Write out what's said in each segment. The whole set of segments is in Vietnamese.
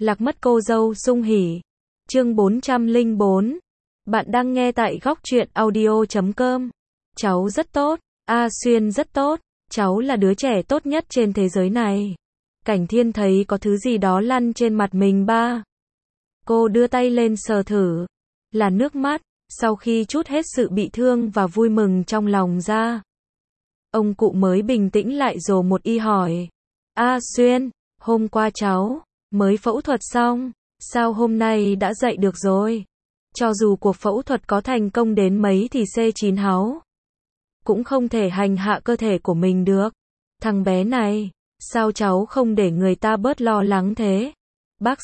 Lạc mất cô dâu sung hỉ. Chương 404. Bạn đang nghe tại góc truyện audio.com. Cháu rất tốt, A Xuyên rất tốt, cháu là đứa trẻ tốt nhất trên thế giới này. Cảnh Thiên thấy có thứ gì đó lăn trên mặt mình ba. Cô đưa tay lên sờ thử, là nước mắt, sau khi trút hết sự bị thương và vui mừng trong lòng ra. Ông cụ mới bình tĩnh lại rồi một y hỏi. A Xuyên, hôm qua cháu mới phẫu thuật xong, sao hôm nay đã dậy được rồi? Cho dù cuộc phẫu thuật có thành công đến mấy thì C9 háu cũng không thể hành hạ cơ thể của mình được. Thằng bé này, sao cháu không để người ta bớt lo lắng thế? Bác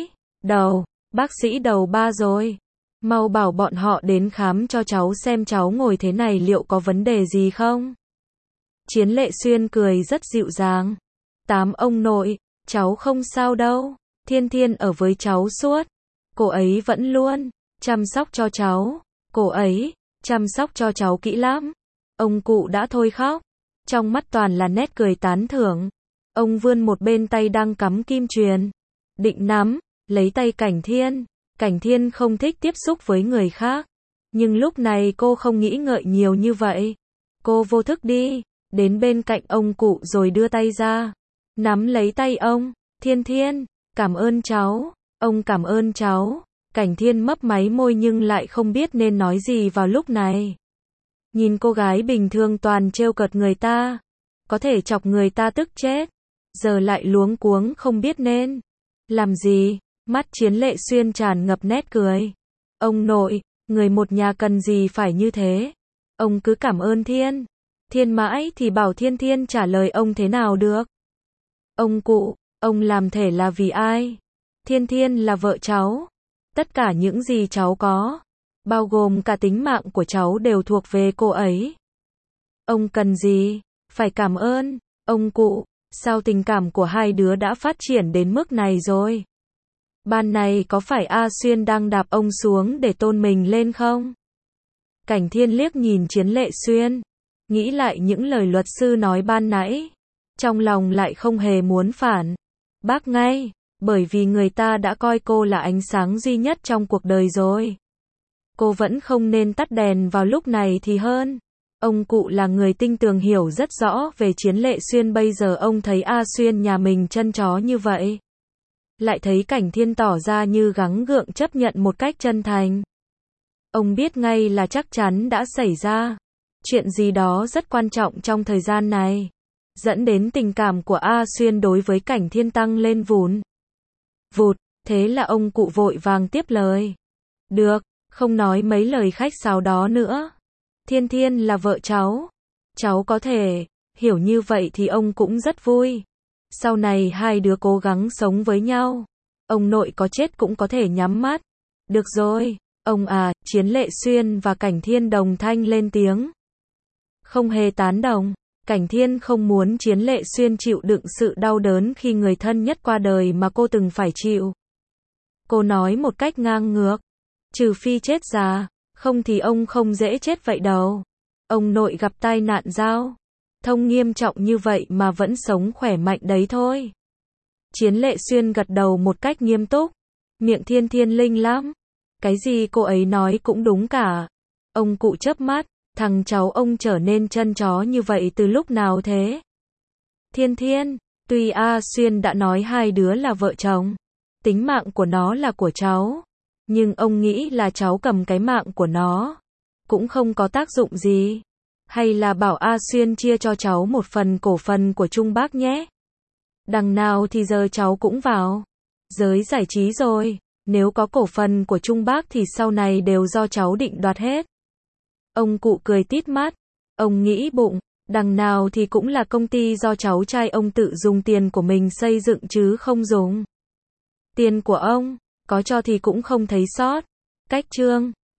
sĩ đầu ba rồi. Mau bảo bọn họ đến khám cho cháu xem cháu ngồi thế này liệu có vấn đề gì không? Chiến Lệ Xuyên cười rất dịu dàng. Tám ông nội, cháu không sao đâu. Thiên Thiên ở với cháu suốt. Cô ấy vẫn luôn chăm sóc cho cháu. Cô ấy chăm sóc cho cháu kỹ lắm. Ông cụ đã thôi khóc. Trong mắt toàn là nét cười tán thưởng. Ông vươn một bên tay đang cắm kim chuyền, định nắm lấy tay Cảnh Thiên. Cảnh Thiên không thích tiếp xúc với người khác. Nhưng lúc này cô không nghĩ ngợi nhiều như vậy. Cô vô thức đi đến bên cạnh ông cụ rồi đưa tay ra, nắm lấy tay ông. Thiên Thiên, cảm ơn cháu. Ông cảm ơn cháu. Cảnh Thiên mấp máy môi nhưng lại không biết nên nói gì vào lúc này. Nhìn cô gái bình thường toàn trêu cợt người ta, có thể chọc người ta tức chết, giờ lại luống cuống không biết nên làm gì. Mắt Chiến Lệ Xuyên tràn ngập nét cười. Ông nội, người một nhà cần gì phải như thế. Ông cứ cảm ơn Thiên Thiên mãi thì bảo Thiên Thiên trả lời ông thế nào được. Ông cụ, ông làm thể là vì ai? Thiên Thiên là vợ cháu. Tất cả những gì cháu có, bao gồm cả tính mạng của cháu đều thuộc về cô ấy. Ông cần gì phải cảm ơn? Ông cụ, sao tình cảm của hai đứa đã phát triển đến mức này rồi? Ban này có phải A Xuyên đang đạp ông xuống để tôn mình lên không? Cảnh Thiên liếc nhìn Chiến Lệ Xuyên, nghĩ lại những lời luật sư nói ban nãy, trong lòng lại không hề muốn phản bác ngay, bởi vì người ta đã coi cô là ánh sáng duy nhất trong cuộc đời rồi. Cô vẫn không nên tắt đèn vào lúc này thì hơn. Ông cụ là người tinh tường hiểu rất rõ về Chiến Lệ Xuyên. Bây giờ ông thấy A Xuyên nhà mình chân chó như vậy, lại thấy Cảnh Thiên tỏ ra như gắng gượng chấp nhận một cách chân thành. Ông biết ngay là chắc chắn đã xảy ra chuyện gì đó rất quan trọng trong thời gian này, dẫn đến tình cảm của A Xuyên đối với Cảnh Thiên tăng lên vụt. Thế là ông cụ vội vàng tiếp lời. Được, không nói mấy lời khách sáo đó nữa. Thiên Thiên là vợ cháu có thể hiểu như vậy thì ông cũng rất vui. Sau này hai đứa cố gắng sống với nhau. Ông nội có chết cũng có thể nhắm mắt. Được rồi, ông à. Chiến Lệ Xuyên và Cảnh Thiên đồng thanh lên tiếng, không hề tán đồng. Cảnh Thiên không muốn Chiến Lệ Xuyên chịu đựng sự đau đớn khi người thân nhất qua đời mà cô từng phải chịu. Cô nói một cách ngang ngược, trừ phi chết già, không thì ông không dễ chết vậy đâu. Ông nội gặp tai nạn giao thông nghiêm trọng như vậy mà vẫn sống khỏe mạnh đấy thôi. Chiến Lệ Xuyên gật đầu một cách nghiêm túc. Miệng Thiên Thiên linh lắm. Cái gì cô ấy nói cũng đúng cả. Ông cụ chớp mắt. Thằng cháu ông trở nên chân chó như vậy từ lúc nào thế? Thiên Thiên, tuy A Xuyên đã nói hai đứa là vợ chồng, tính mạng của nó là của cháu, nhưng ông nghĩ là cháu cầm cái mạng của nó cũng không có tác dụng gì. Hay là bảo A Xuyên chia cho cháu một phần cổ phần của Trung Bác nhé. Đằng nào thì giờ cháu cũng vào giới giải trí rồi, nếu có cổ phần của Trung Bác thì sau này đều do cháu định đoạt hết. Ông cụ cười tít mắt. Ông nghĩ bụng, đằng nào thì cũng là công ty do cháu trai ông tự dùng tiền của mình xây dựng chứ không dùng tiền của ông, có cho thì cũng không thấy sót. Cách chương